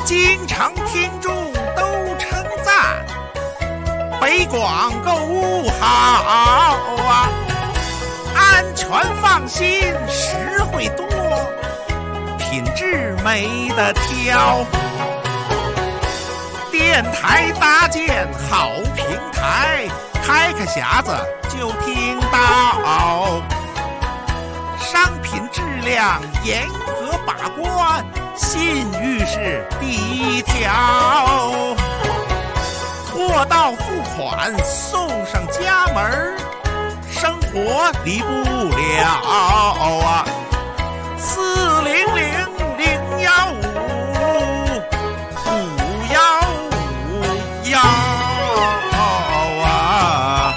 经常听众都称赞，北广购物好啊，安全放心，实惠多，品质没得挑。电台搭建好平台，开个匣子就听到，商品质量严格把关，信誉是第一条，货到付款送上家门，生活离不了啊！400-015-515啊！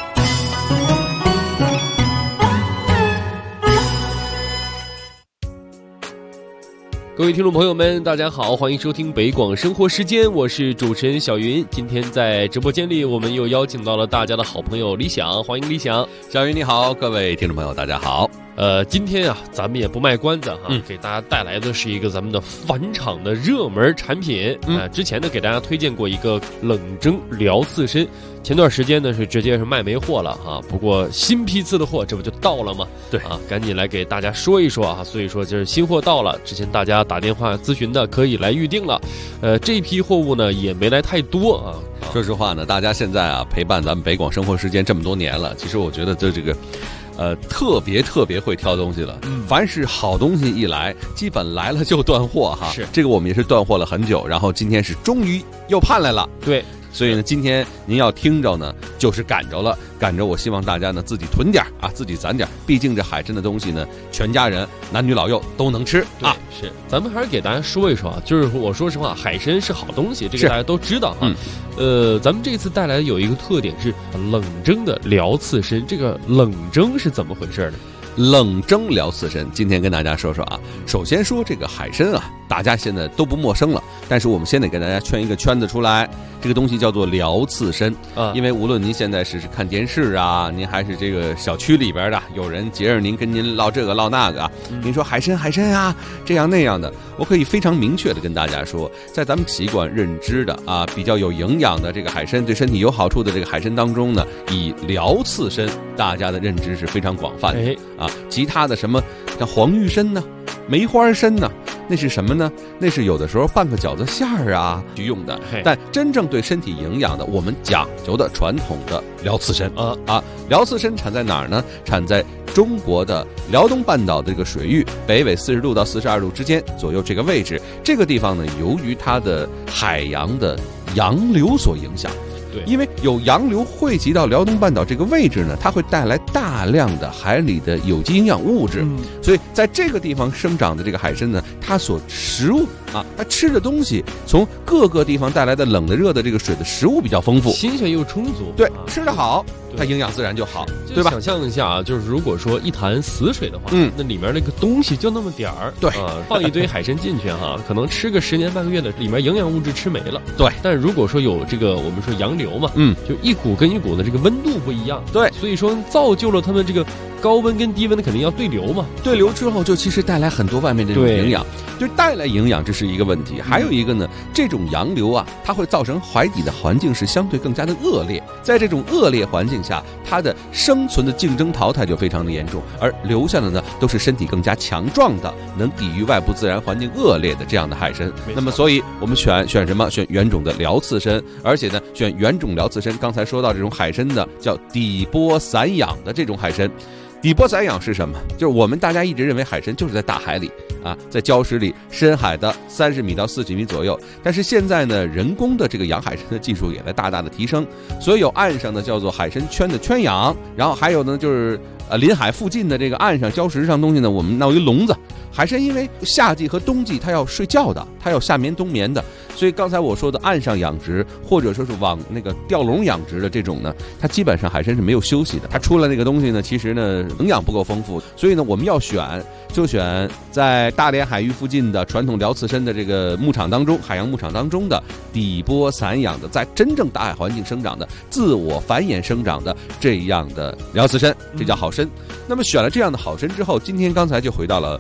各位听众朋友们，大家好，欢迎收听北广生活时间，我是主持人小云。今天在直播间里，我们又邀请到了大家的好朋友李想，欢迎李想。 小云你好，各位听众朋友大家好。 今天啊，咱们也不卖关子哈，给大家带来的是一个咱们的返场的热门产品。之前呢给大家推荐过一个冷蒸辽刺身，前段时间呢是直接是卖没货了哈，不过新批次的货这不就到了吗？对啊，赶紧来给大家说一说啊。所以说就是新货到了，之前大家打电话咨询的可以来预定了。这批货物呢也没来太多啊。 说实话呢，大家现在啊陪伴咱们北广生活时间这么多年了，其实我觉得这个。特别会挑东西了。凡是好东西一来，基本来了就断货哈。 是这个我们也是断货了很久，然后今天是终于又盼来了。 对。 所以呢，今天您要听着呢，就是赶着了，赶着。我希望大家呢自己囤点啊，自己攒点。毕竟这海参的东西呢，全家人男女老幼都能吃啊。 是，咱们还是给大家说一说啊，就是我说实话，海参是好东西，这个大家都知道哈。咱们这次带来的有一个特点是冷蒸的辽刺身，这个冷蒸是怎么回事呢？ 冷蒸辽刺身，今天跟大家说说啊。首先说这个海参啊，大家现在都不陌生了，但是我们先得给大家圈一个圈子出来。这个东西叫做辽刺身啊，因为无论您现在是看电视啊，您还是这个小区里边的有人截着您跟您唠这个唠那个啊，您说海参啊，这样那样的，我可以非常明确的跟大家说，在咱们习惯认知的啊比较有营养的这个海参，对身体有好处的这个海参当中呢，以辽刺身大家的认知是非常广泛的啊。其他的什么像黄玉参呢、梅花参呢，那是什么呢？那是有的时候拌个饺子馅儿啊去用的。但真正对身体营养的，我们讲究的传统的辽刺参辽刺参产在哪儿呢？产在中国的辽东半岛的这个水域北纬40度到42度之间左右这个位置。这个地方呢，由于它的海洋的洋流所影响。因为有洋流汇集到辽东半岛这个位置呢，它会带来大量的海里的有机营养物质，所以在这个地方生长的这个海参呢，它所食物啊，它吃的东西从各个地方带来的冷的、热的这个水的食物比较丰富， 新鲜又充足。 对，吃得好，它营养自然就好，对吧？ 想象一下啊，就是如果说一潭死水的话，那里面那个东西就那么点儿， 对啊，放一堆海参进去哈，可能吃个10年半个月的，里面营养物质吃没了。 对， 但如果说有这个我们说洋流嘛，就一股跟一股的这个温度不一样， 对， 所以说造就了他们这个高温跟低温的肯定要对流嘛， 对流之后就其实带来很多外面的这种营养，就带来营养，这是一个问题。还有一个呢，这种洋流啊，它会造成海底的环境是相对更加的恶劣，在这种恶劣环境下，它的生存的竞争淘汰就非常的严重，而留下的呢都是身体更加强壮的，能抵御外部自然环境恶劣的这样的海参。那么所以我们选什么？选原种的辽刺参，而且呢选原种辽刺参。刚才说到这种海参的叫底波散养的这种海参。底波散养是什么？就是我们大家一直认为海参就是在大海里啊，在礁石里深海的30米到40米左右，但是现在呢，人工的这个养海参的技术也在大大的提升，所以有岸上的叫做海参圈的圈养，然后还有呢就是临海附近的这个岸上礁石上东西呢，我们闹一笼子。海参因为夏季和冬季它要睡觉的，它要夏眠冬眠的，所以刚才我说的岸上养殖或者说是往那个钓笼养殖的这种呢，它基本上海参是没有休息的，它出了那个东西呢，其实呢营养不够丰富，所以呢我们要选就选在大连海域附近的传统辽刺参的这个牧场当中，海洋牧场当中的底波散养的，在真正大海环境生长的自我繁衍生长的这样的辽刺参，这叫好参。那么选了这样的好参之后，今天刚才就回到了小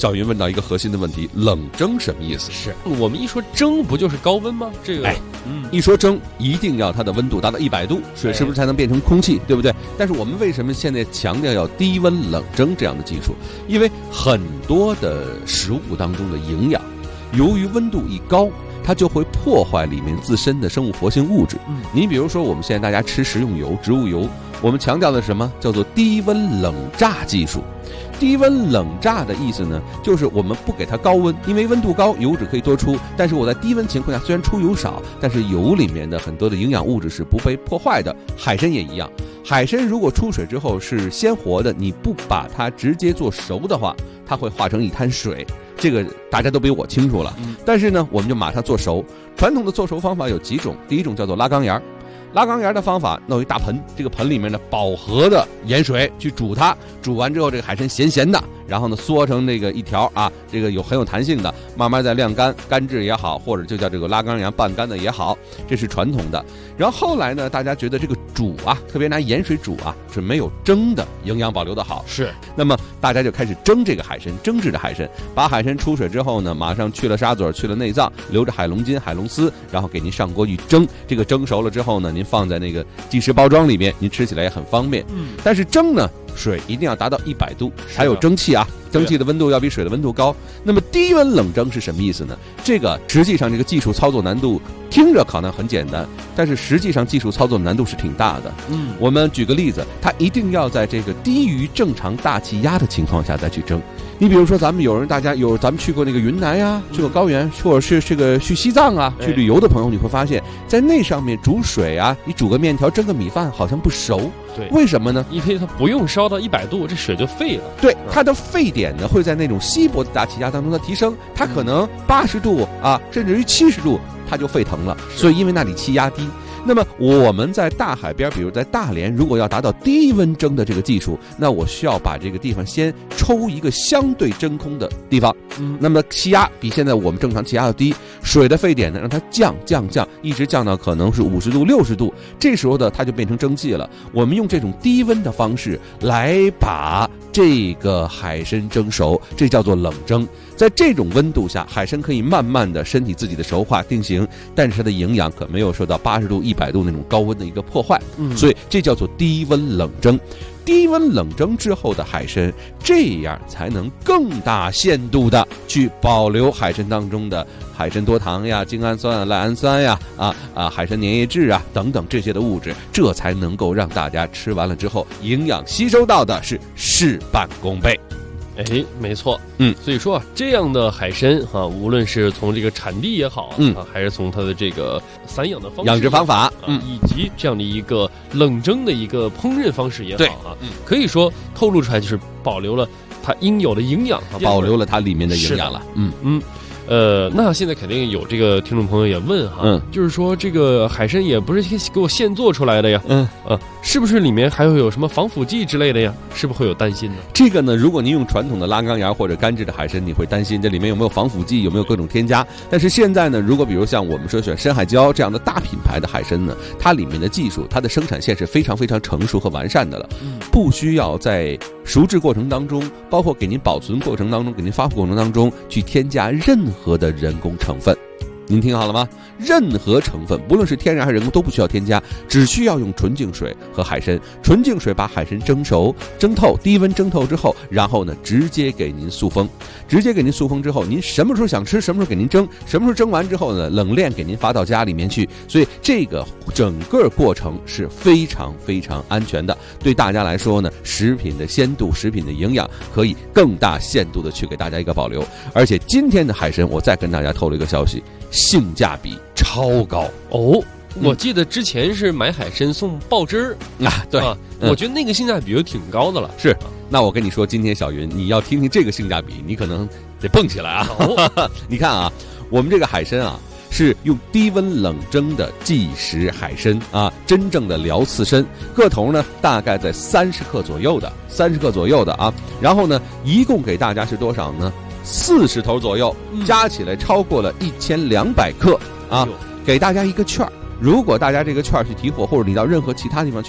小云问到一个核心的问题，冷蒸什么意思？ 是我们一说蒸不就是高温吗？这个一说蒸一定要它的温度达到100度，水是不是才能变成空气，对不对？但是我们为什么现在强调要低温冷蒸这样的技术？因为很多的食物当中的营养，由于温度一高，它就会破坏里面自身的生物活性物质。你比如说我们现在大家吃食用油、植物油，我们强调的什么叫做低温冷榨技术。低温冷榨的意思呢，就是我们不给它高温，因为温度高油脂可以多出，但是我在低温情况下虽然出油少，但是油里面的很多的营养物质是不被破坏的。海参也一样，海参如果出水之后是鲜活的，你不把它直接做熟的话，它会化成一滩水，这个大家都比我清楚了。但是呢，我们就把它做熟。传统的做熟方法有几种，第一种叫做拉缸沿。拉缸沿的方法，弄一大盆，这个盆里面呢饱和的盐水去煮它，煮完之后这个海参咸咸的，然后呢缩成这个一条啊，这个很有弹性的，慢慢再晾干，干制也好，或者就叫这个拉缸沿半干的也好，这是传统的。然后后来呢，大家觉得这个煮啊，特别拿盐水煮啊，是没有蒸的营养保留的好， 是。 那么大家就开始蒸这个海参，蒸制的海参，把海参出水之后呢，马上去了沙嘴，去了内脏，留着海龙筋、海龙丝，然后给您上锅去蒸。这个蒸熟了之后呢，您放在那个即食包装里面，您吃起来也很方便。但是蒸呢，水一定要达到100度，还有蒸汽啊，蒸汽的温度要比水的温度高。那么低温冷蒸是什么意思呢？这个实际上这个技术操作难度听着可能很简单，但是实际上技术操作难度是挺大的。我们举个例子，它一定要在这个低于正常大气压的情况下再去蒸。你比如说咱们咱们去过那个云南呀，去过高原，或者是这个去西藏啊，去旅游的朋友，你会发现在那上面煮水啊，你煮个面条蒸个米饭好像不熟。 对， 为什么呢？ 因为它不用烧到100度，这水就沸了。 对，它的沸点呢会在那种稀薄的大气压当中的提升，它可能80度啊，甚至于70度它就沸腾了。所以因为那里气压低。那么我们在大海边，比如在大连，如果要达到低温蒸的这个技术，那我需要把这个地方先抽一个相对真空的地方，那么气压比现在我们正常气压要低，水的沸点呢让它降，一直降到可能是50度、60度，这时候呢它就变成蒸汽了。我们用这种低温的方式来把这个海参蒸熟，这叫做冷蒸。在这种温度下，海参可以慢慢的身体自己的熟化定型，但是它的营养可没有受到80度、100度那种高温的一个破坏，所以这叫做低温冷蒸。低温冷蒸之后的海参，这样才能更大限度的去保留海参当中的海参多糖呀、精氨酸啊、赖氨酸呀、海参粘液质啊等等这些的物质，这才能够让大家吃完了之后营养吸收到的是事半功倍。 哎，没错，所以说啊，这样的海参啊，无论是从这个产地也好还是从它的这个散养的方式、 养殖方法， 以及这样的一个冷蒸的一个烹饪方式也好可以说透露出来就是保留了它应有的营养， 保留了它里面的营养了。 那现在肯定有这个听众朋友也问就是说这个海参也不是给我现做出来的呀，是不是里面还会有什么防腐剂之类的呀？是不是会有担心呢？ 这个呢，如果您用传统的拉缸芽或者干制的海参，你会担心这里面有没有防腐剂，有没有各种添加。但是现在呢，如果比如像我们说选深海礁这样的大品牌的海参呢，它里面的技术，它的生产线是非常非常成熟和完善的了，不需要在熟制过程当中，包括给您保存过程当中，给您发布过程当中去添加任何的人工成分。您听好了吗？任何成分，不论是天然还是人工，都不需要添加，只需要用纯净水和海参。纯净水把海参蒸熟、蒸透，低温蒸透之后，然后呢，直接给您塑封。直接给您塑封之后，您什么时候想吃，什么时候给您蒸，什么时候蒸完之后呢，冷链给您发到家里面去。所以这个整个过程是非常非常安全的。对大家来说呢，食品的鲜度、食品的营养可以更大限度的去给大家一个保留。而且今天的海参，我再跟大家透露一个消息，性价比超高哦！我记得之前是买海参送爆汁儿对我觉得那个性价比就挺高的了。 是，那我跟你说，今天小云你要听听这个性价比，你可能得蹦起来啊！你看啊，我们这个海参啊，是用低温冷蒸的即食海参啊，真正的辽刺参，个头呢大概在30克左右的啊。然后呢，一共给大家是多少呢？40头左右，加起来超过了1200克啊！给大家一个券儿，如果大家这个券儿去提货，或者你到任何其他地方去买，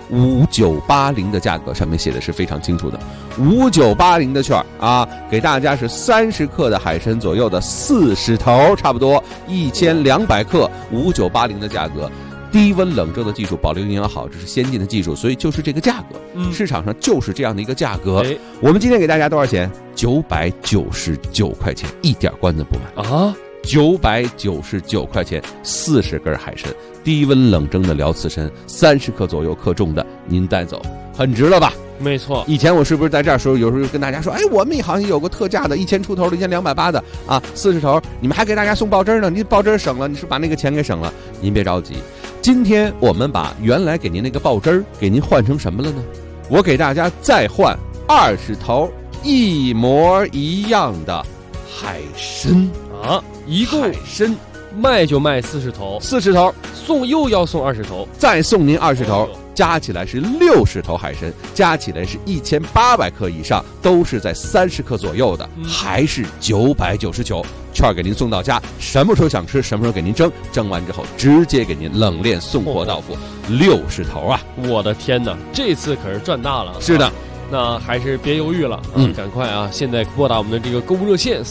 5980的价格，上面写的是非常清楚的，5980的券啊，给大家是30克的海参左右的40头，差不多1200克，5980的价格。低温冷蒸的技术，保留营养好，这是先进的技术，所以就是这个价格，市场上就是这样的一个价格。我们今天给大家多少钱？999块钱，一点关子不买啊！999块钱，40根海参，低温冷蒸的辽刺参，30克左右克重的，您带走，很值了吧？ 没错， 以前我是不是在这儿时候，有时候跟大家说，哎，我们好像有个特价的，1000出头的，1280的啊，40头，你们还给大家送爆汁呢，您爆汁省了，你是把那个钱给省了，您别着急。今天我们把原来给您那个爆汁给您换成什么了呢？我给大家再换20头一模一样的海参啊，一共海参卖就卖40头 ，40头送又要送20头， 再送您20头。加起来是60头海参，加起来是1800克以上，都是在30克左右的，还是999，券给您送到家，什么时候想吃什么时候给您蒸，蒸完之后直接给您冷链送货到府，60头啊！ 我的天哪，这次可是赚大了！ 是的。 那还是别犹豫了，赶快啊！现在拨打我们的这个购物热线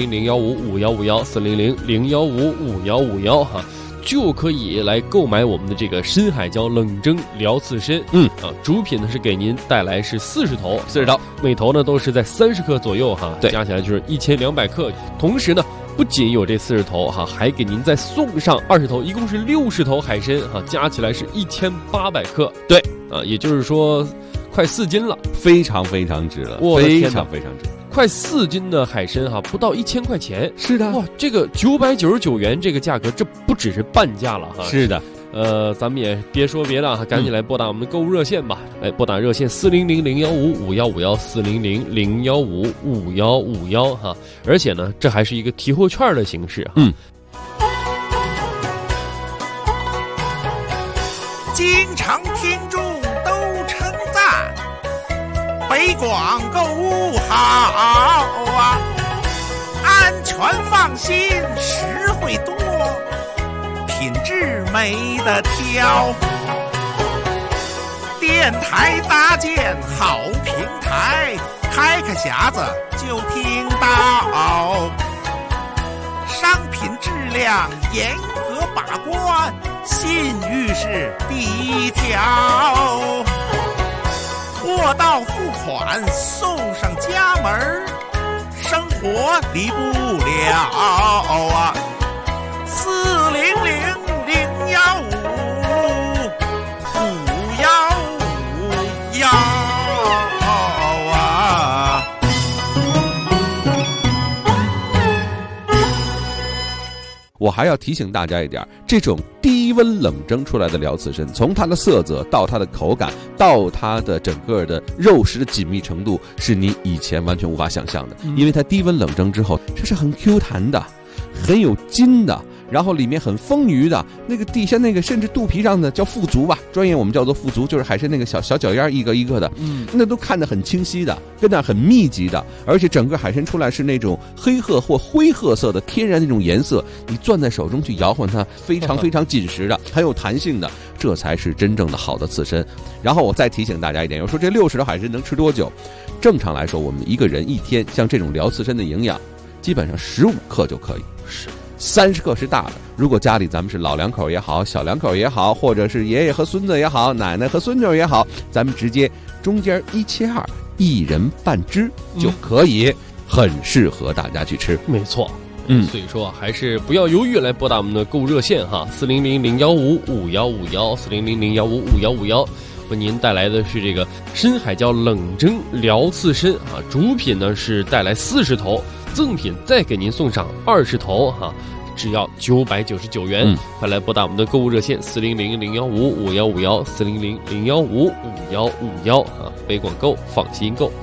400-015-5151，400-015-5151哈，就可以来购买我们的这个深海椒冷蒸辽刺参。主品呢是给您带来是40头，每头呢都是在30克左右哈，加起来就是1200克。同时呢，不仅有这40头哈，还给您再送上20头，一共是60头海参哈，加起来是1800克。 对啊，也就是说快4斤了， 非常非常值了，非常非常值。 快4斤的海参哈，不到1000块钱。 是的， 哇，这个999元这个价格，这不只是半价了哈。 是的， 咱们也别说别的哈，赶紧来拨打我们的购物热线吧。来拨打热线400-015-5151，400-015-5151哈。而且呢，这还是一个提货券的形式哈。 经常听众都称赞北广购物好啊，安全放心，实惠多，品质没得挑。电台搭建好平台，开个匣子就听到，商品质量严格把关，信誉是第一条，货到付款送上家门，生活离不了啊！400-015-5151啊！ 我还要提醒大家一点，这种低温冷蒸出来的辽刺参，从它的色泽到它的口感到它的整个的肉食的紧密程度，是你以前完全无法想象的。因为它低温冷蒸之后，这是很 Q 弹的，很有筋的，然后里面很丰腴的，那个底下那个甚至肚皮上的叫腹足吧，专业我们叫做腹足，就是海参那个小脚丫一个一个的，那都看得很清晰的，跟那很密集的，而且整个海参出来是那种黑褐或灰褐色的天然那种颜色，你攥在手中去摇晃它，非常非常紧实的，很有弹性的，这才是真正的好的刺参。然后我再提醒大家一点，有说这60头海参能吃多久？正常来说，我们一个人一天像这种辽刺参的营养，基本上15克就可以。是。30克是大的，如果家里咱们是老两口也好，小两口也好，或者是爷爷和孙子也好，奶奶和孙女也好，咱们直接中间1切2，一人半只就可以，很适合大家去吃。 没错，所以说还是不要犹豫，来拨打我们的购物热线哈，400-015-5151，400-015-5151，为您带来的是这个深海椒冷蒸辽刺参啊，主品呢是带来40头，赠品再给您送上20头哈。只要999元，快来拨打我们的购物热线400-015-5151，400-015-5151啊！北广购，放心购。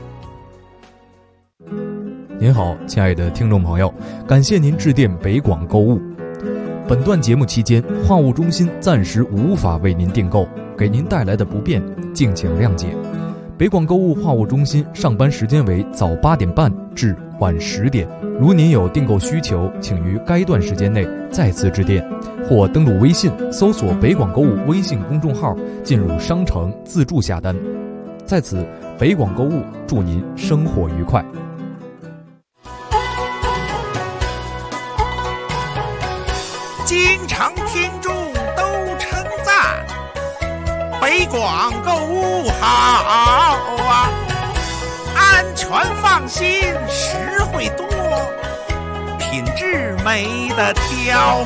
您好，亲爱的听众朋友，感谢您致电北广购物。本段节目期间，话务中心暂时无法为您订购，给您带来的不便，敬请谅解。北广购物话务中心上班时间为早8点半至晚10点，如您有订购需求，请于该段时间内再次致电， 或登录微信搜索北广购物微信公众号，进入商城自助下单。在此，北广购物祝您生活愉快。 经常听众都称赞北广购物好啊，安全放心，实惠多，品质没得挑。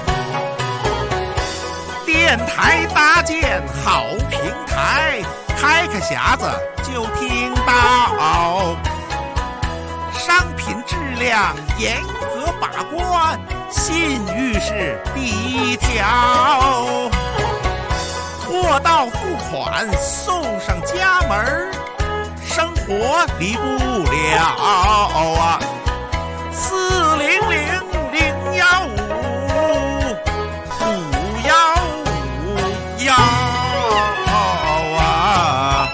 电台搭建好平台，开个匣子就听到，商品质量严格把关，信誉是第一条，货到付款送上家门，生活离不了啊！400-015-515啊！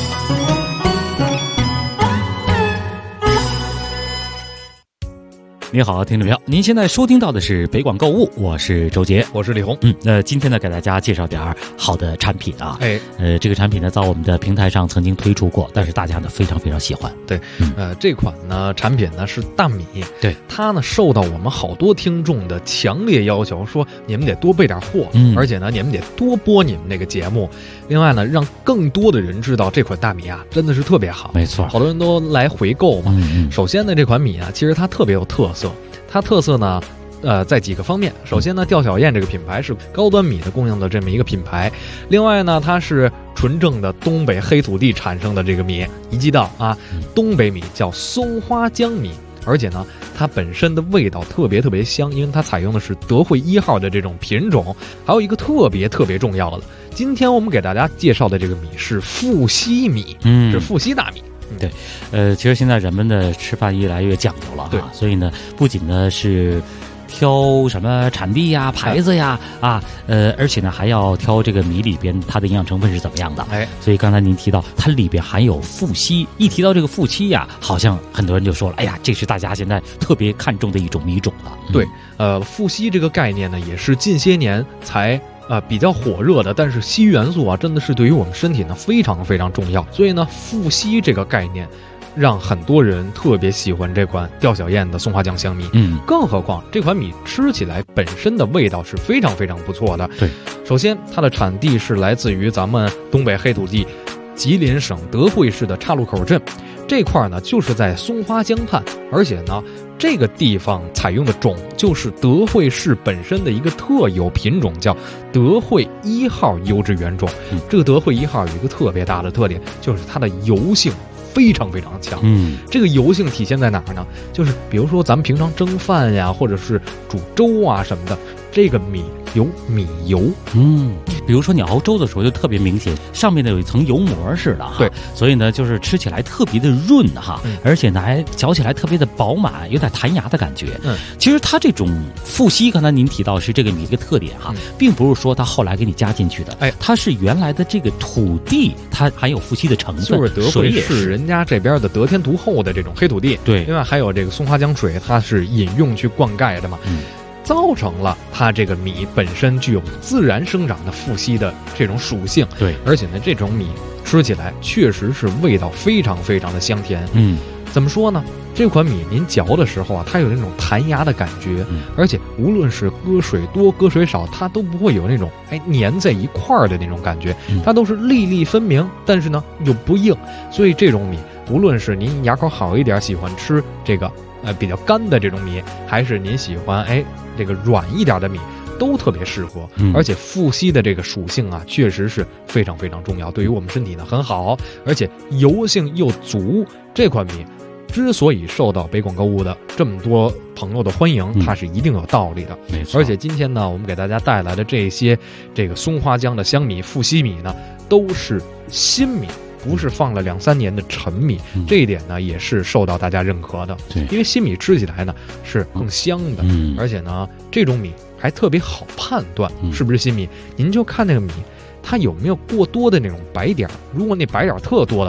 你好，听众朋友，您现在收听到的是北广购物，我是周杰， 我是李红。 今天呢，给大家介绍点好的产品啊。这个产品呢，在我们的平台上曾经推出过，但是大家呢非常非常喜欢。 对，这款呢产品呢是大米， 对， 它呢受到我们好多听众的强烈要求，说你们得多备点货，而且呢你们得多播你们那个节目。另外呢，让更多的人知道这款大米啊真的是特别好， 没错， 好多人都来回购嘛。首先呢，这款米啊，其实它特别有特色。它特色呢，在几个方面。首先呢，吊小燕这个品牌是高端米的供应的这么一个品牌。另外呢，它是纯正的东北黑土地产生的这个米，一记到啊，东北米叫松花江米，而且呢，它本身的味道特别特别香，因为它采用的是德惠1号的这种品种。还有一个特别特别重要的，今天我们给大家介绍的这个米是富硒米，是富硒大米。 对，其实现在人们的吃饭越来越讲究了，对，所以呢，不仅呢是挑什么产地呀、牌子呀而且呢还要挑这个米里边它的营养成分是怎么样的。所以刚才您提到它里边含有富硒，一提到这个富硒呀，好像很多人就说了，哎呀，这是大家现在特别看重的一种米种了。 对，富硒这个概念呢，也是近些年才比较火热的，但是硒元素啊，真的是对于我们身体呢非常非常重要。所以呢，富硒这个概念，让很多人特别喜欢这款吊小燕的松花江香米。更何况这款米吃起来本身的味道是非常非常不错的。 对， 首先它的产地是来自于咱们东北黑土地，吉林省德惠市的岔路口镇。这块呢就是在松花江畔，而且呢，这个地方采用的种就是德惠市本身的一个特有品种，叫德惠1号优质原种。这个德惠1号有一个特别大的特点，就是它的油性非常非常强。这个油性体现在哪儿呢？就是比如说咱们平常蒸饭呀，或者是煮粥啊什么的，这个米有米油。 比如说你熬粥的时候就特别明显，上面呢有一层油膜似的哈。 对， 所以呢就是吃起来特别的润哈，而且呢还嚼起来特别的饱满，有点弹牙的感觉。其实它这种富硒，刚才您提到是这个米一个特点哈，并不是说它后来给你加进去的，它是原来的这个土地它含有富硒的成分， 就是德惠市人家这边的得天独厚的这种黑土地。 对， 另外还有这个松花江水，它是饮用去灌溉的嘛。造成了它这个米本身具有自然生长的富硒的这种属性。 对， 而且呢，这种米吃起来确实是味道非常非常的香甜。怎么说呢？这款米您嚼的时候啊，它有那种弹牙的感觉，而且无论是搁水多搁水少，它都不会有那种粘在一块儿的那种感觉，它都是粒粒分明，但是呢又不硬。所以这种米，无论是您牙口好一点，喜欢吃这个比较干的这种米，还是您喜欢这个软一点的米，都特别适合。而且富硒的这个属性啊，确实是非常非常重要，对于我们身体呢很好，而且油性又足。这款米之所以受到北广购物的这么多朋友的欢迎，它是一定有道理的。 没错。 而且今天呢，我们给大家带来的这些这个松花江的香米、富硒米呢，都是新米，不是放了2-3年的陈米。这一点呢，也是受到大家认可的。 对， 因为新米吃起来呢是更香的，而且呢，这种米还特别好判断是不是新米。您就看那个米，它有没有过多的那种白点，如果那白点特多的话，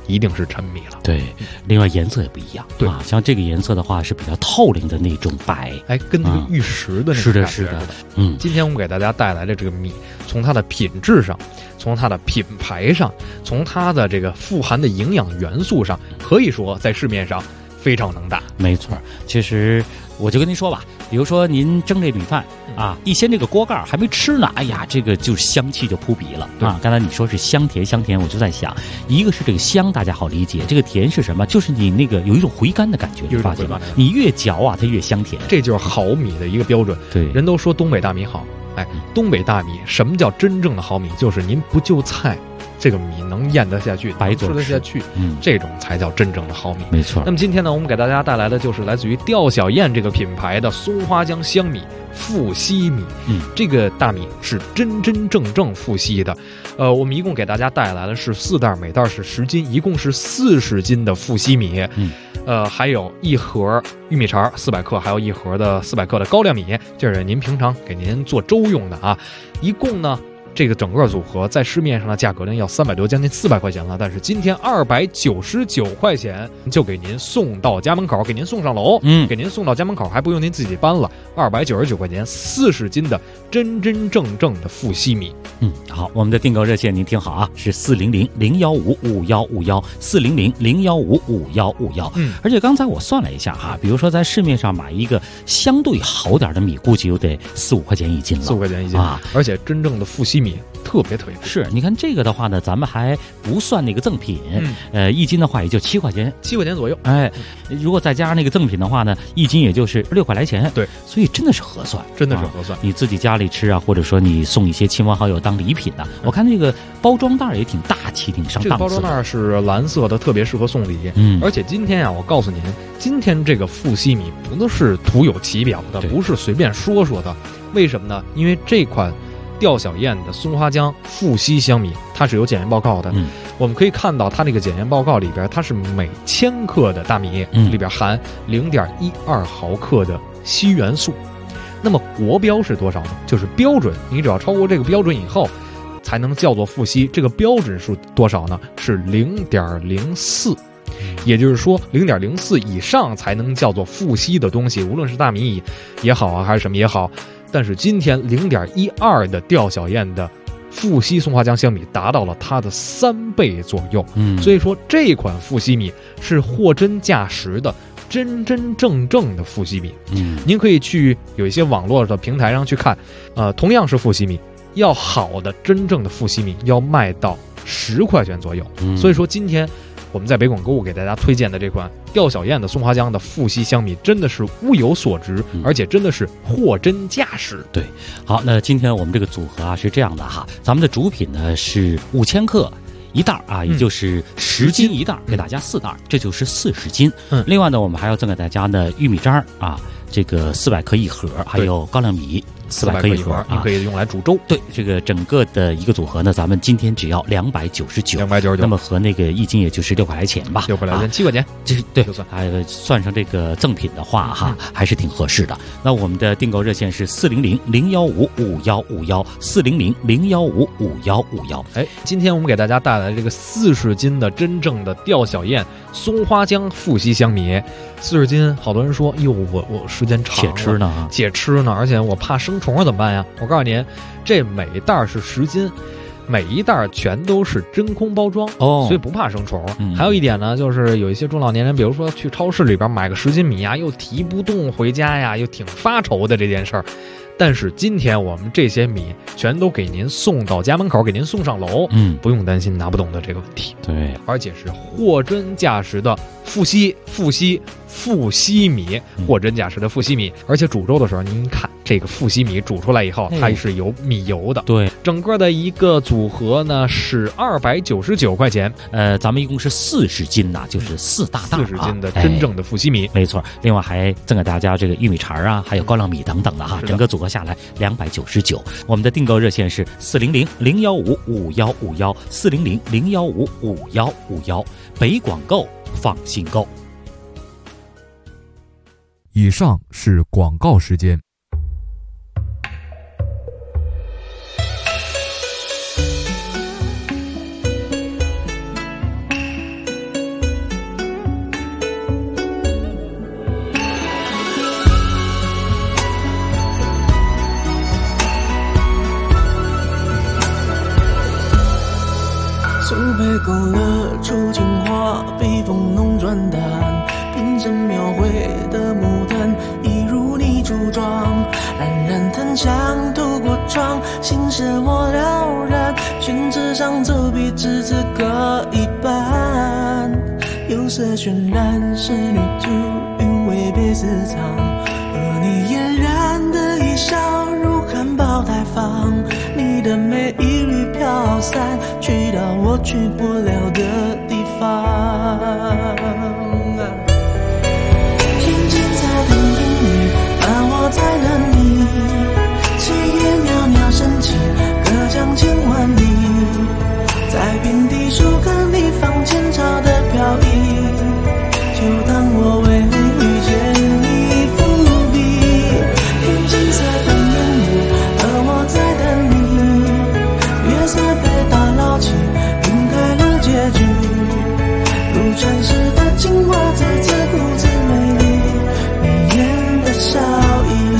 一定是陈米了。 对，另外颜色也不一样， 对啊，像这个颜色的话是比较透灵的那种白， 哎，跟那个玉石的那是的， 种感觉是的，嗯。 今天我们给大家带来的这个米，从它的品质上，从它的品牌上，从它的这个富含的营养元素上，可以说在市面上非常能打。 没错，其实我就跟您说吧，比如说您蒸这米饭啊，一掀这个锅盖还没吃呢，哎呀，这个就香气就扑鼻了啊！刚才你说是香甜，我就在想，一个是这个香，大家好理解，这个甜是什么？就是你那个有一种回甘的感觉，你发现吗？你越嚼啊，它越香甜， 这就是好米的一个标准。 对， 人都说东北大米好，哎，东北大米什么叫真正的好米？就是您不就菜，这个米能咽得下去， 白吃得下去，这种才叫真正的好米。 没错。 那么今天呢，我们给大家带来的就是来自于吊小燕这个品牌的松花江香米富硒米。这个大米是真正富硒的。我们一共给大家带来的是4袋，每袋是10斤，一共是40斤的富硒米。还有一盒玉米肠400克，还有一盒的400克的高粱米，这是您平常给您做粥用的啊。一共呢，这个整个组合在市面上的价格呢要300多，将近400块钱了，但是今天299块钱就给您送到家门口，给您送上楼，给您送到家门口，还不用您自己搬了。299块钱，40斤的真正的富硒米。 好，我们的订购热线您听好啊，是400-015-5151，400-015-5151。而且刚才我算了一下哈，比如说在市面上买一个相对好点的米，估计有得4-5块钱一斤了，4-5 块钱一斤啊！而且真正的富硒米特别贵。 是，你看这个的话呢，咱们还不算那个赠品，一斤的话也就7块钱左右。 哎，如果再加上那个赠品的话呢，一斤也就是6块来钱。 对， 所以真的是合算， 真的是合算。 你自己家里吃啊，或者说你送一些亲朋好友当礼品的，我看那个包装袋也挺大气，挺上档次的。 这个包装袋是蓝色的，特别适合送礼。而且今天啊，我告诉您，今天这个富硒米不是徒有其表的，不是随便说的。为什么呢？因为这款吊小燕的松花江富硒香米，它是有检验报告的。我们可以看到它这个检验报告里边，它是每1000克的大米里边含0.12毫克的硒元素。那么国标是多少呢？就是标准，你只要超过这个标准以后，才能叫做富硒。这个标准是多少呢？是0.04。也就是说0.04以上才能叫做富硒的东西，无论是大米也好啊，还是什么也好。但是今天0.12的吊小燕的富硒松花江香米达到了它的3倍左右。所以说这款富硒米是货真价实的真正的富硒米。您可以去有一些网络的平台上去看，同样是富硒米，要好的真正的富硒米要卖到10块钱左右。所以说今天我们在北广购物给大家推荐的这款吊小燕的松花江的富硒香米，真的是物有所值，而且真的是货真价实。 对，好，那今天我们这个组合啊是这样的哈，咱们的主品呢是5000克一袋啊，也就是10斤一袋，给大家4袋，这就是40斤。另外呢，我们还要赠给大家呢玉米渣啊，这个400克一盒，还有高粱米400克一盒， 你可以用来煮粥。 对，这个整个的一个组合呢，咱们今天只要299，那么和那个一斤也就是6块来钱吧，7 块来钱，7块钱， 就是对，还算上这个赠品的话哈，还是挺合适的。那我们的订购热线是400-015-5151，400-015-5151。 哎，今天我们给大家带来这个40斤的真正的吊小燕松花江富硒香米，40斤，好多人说，哟，我时间长了，且吃呢，而且我怕生虫怎么办呀？我告诉您，这每袋是10斤，每一袋全都是真空包装所以不怕生虫。还有一点呢，就是有一些中老年人，比如说去超市里边买个10斤米呀，又提不动回家呀，又挺发愁的这件事儿。但是今天我们这些米全都给您送到家门口，给您送上楼，不用担心拿不动的这个问题。 对， 而且是货真价实的富硒米，货真价实的富硒米。而且煮粥的时候，您看这个富硒米煮出来以后，它是有米油的。 对， 整个的一个组合呢是299块钱。 咱们一共是40斤呐，就是4大袋 ，40斤的真正的富硒米， 没错。另外还赠给大家这个玉米肠啊，还有高粱米等等的哈，整个组合下来299。我们的订购热线是400-015-5151，400-015-5151，北广购放心购。 以上是广告时间。 勾勒出情话，笔锋浓转淡，平生描绘的牡丹，一如你梳妆，冉冉檀香透过窗，心事我了然，宣纸上走笔至此各一半，釉色渲染仕女图，韵味被私藏，而你嫣然的一笑如含苞待放，你的美一缕飘散，去到我去不了的地方。天青色等烟雨，而我在等你，炊烟袅袅升起，隔江千万里，在遍地树根里放前朝的飘逸，就当我为遇见你伏笔。天青色等烟雨，而我在等你，月色被打捞起，晕开了结局，如传世的情话，再次故自美丽，眉眼的笑意。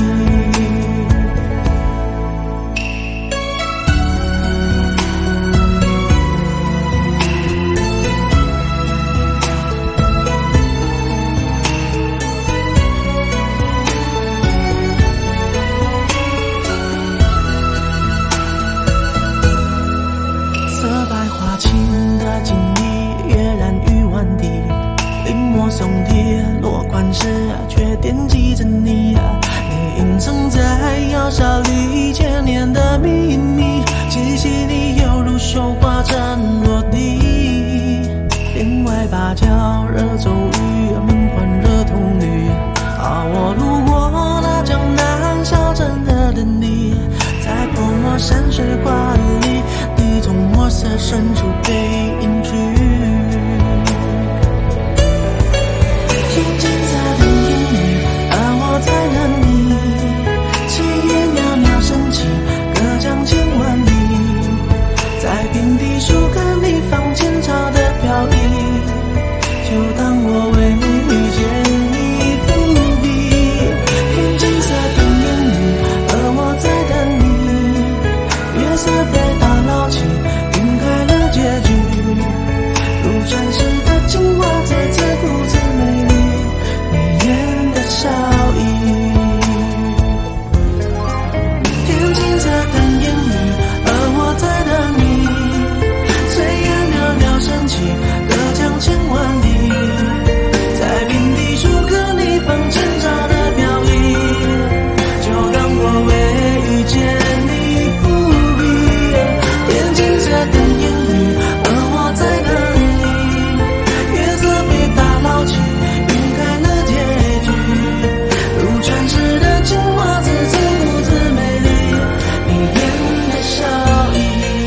松铁落款时却惦记着你，你隐藏在窑烧里千年的秘密，细细你犹如绣花针落地，帘外芭蕉惹骤雨，门环惹铜绿，我路过那江南小镇的等你，在泼墨山水画里，你从墨色深处背影去。天青色等烟雨，而我在等你，炊烟袅袅升起，隔江千万里，在遍地树根里放前朝的飘逸，就当我为遇见你伏笔。天青色等烟雨，而我在等你，月色被打捞起，晕开了结局，如传世的情话，再次故自美丽，笑意。天青色等烟雨，而我在等你，炊烟袅袅升起，隔江千万里，在遍地树根里放前朝的飘逸，就当我为遇见你伏笔。天青色等烟雨，而我在等你，月色被打捞起，晕开了结局，传世的情话，字字故自美丽，你眼的笑意。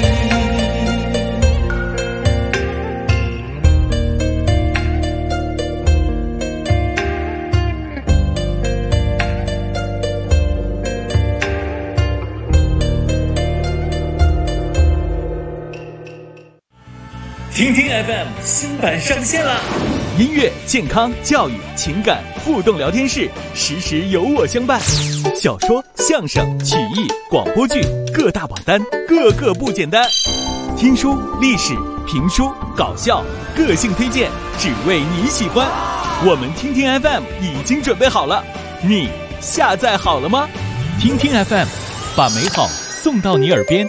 听听 FM 新版上线啦！ 音乐、健康、教育、情感互动聊天室，时时有我相伴。小说、相声、曲艺、广播剧各大榜单，个个不简单。听书、历史、评书、搞笑，个性推荐，只为你喜欢。我们听听 FM 已经准备好了，你下载好了吗？听听 FM， 把美好送到你耳边。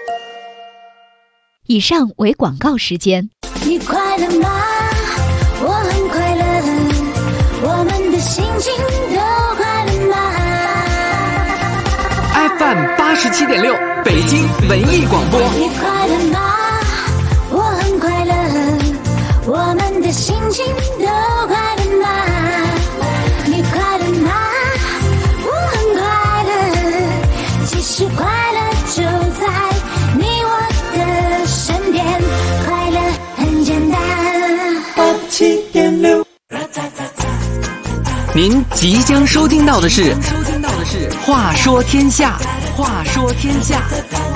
以上为广告时间。 你快乐吗？我很快乐，我们的心情都快乐吗 ？FM 87.6，北京文艺广播。 你快乐吗？我很快乐，我们的心情都快乐吗？你快乐吗？我很快乐，其实快乐就在你我的身边，快乐很简单。87.6， 您即将收听到的是《话说天下》，话说天下。